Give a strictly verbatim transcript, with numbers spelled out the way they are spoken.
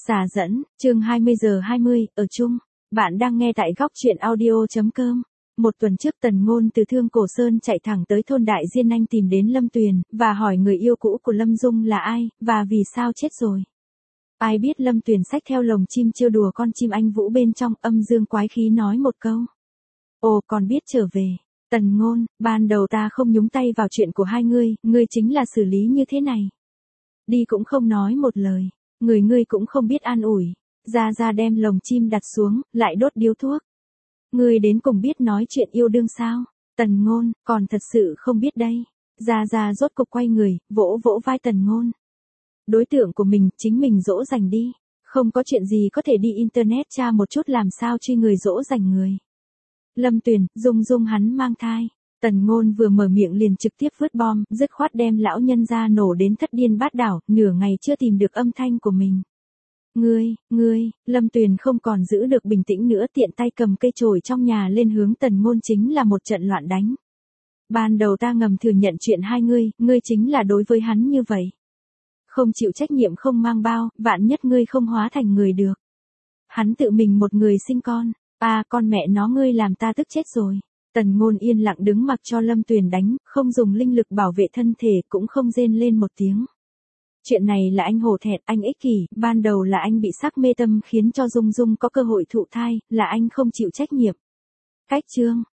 Xà dẫn, chương hai mươi giờ hai mươi, ở chung. Bạn đang nghe tại góc truyện audio chấm com. Một tuần trước Tần Ngôn từ Thương Cổ Sơn chạy thẳng tới thôn Đại Diên Anh tìm đến Lâm Tuyền, và hỏi người yêu cũ của Lâm Dung là ai, và vì sao chết rồi. Ai biết Lâm Tuyền xách theo lồng chim trêu đùa con chim anh vũ bên trong, âm dương quái khí nói một câu. Ồ, còn biết trở về. Tần Ngôn, ban đầu ta không nhúng tay vào chuyện của hai ngươi, ngươi chính là xử lý như thế này. Đi cũng không nói một lời. Người ngươi cũng không biết an ủi. Ra ra đem lồng chim đặt xuống, lại đốt điếu thuốc. Ngươi đến cùng biết nói chuyện yêu đương sao? Tần Ngôn, còn thật sự không biết đây. Ra ra rốt cục quay người, vỗ vỗ vai Tần Ngôn. Đối tượng của mình, chính mình dỗ dành đi. Không có chuyện gì có thể đi internet tra một chút làm sao truy người dỗ dành người. Lâm Tuyền, Dung Dung hắn mang thai. Tần Ngôn vừa mở miệng liền trực tiếp vứt bom, dứt khoát đem lão nhân ra nổ đến thất điên bát đảo, nửa ngày chưa tìm được âm thanh của mình. Ngươi, ngươi, Lâm Tuyền không còn giữ được bình tĩnh nữa, tiện tay cầm cây chổi trong nhà lên hướng Tần Ngôn chính là một trận loạn đánh. Ban đầu ta ngầm thừa nhận chuyện hai ngươi, ngươi chính là đối với hắn như vậy. Không chịu trách nhiệm không mang bao, vạn nhất ngươi không hóa thành người được. Hắn tự mình một người sinh con, à con mẹ nó ngươi làm ta tức chết rồi. Tần Ngôn yên lặng đứng mặc cho Lâm Tuyền đánh, không dùng linh lực bảo vệ thân thể, cũng không rên lên một tiếng. Chuyện này là anh hổ thẹn, anh ích kỷ, ban đầu là anh bị sắc mê tâm khiến cho Dung Dung có cơ hội thụ thai, là anh không chịu trách nhiệm. Cách chương,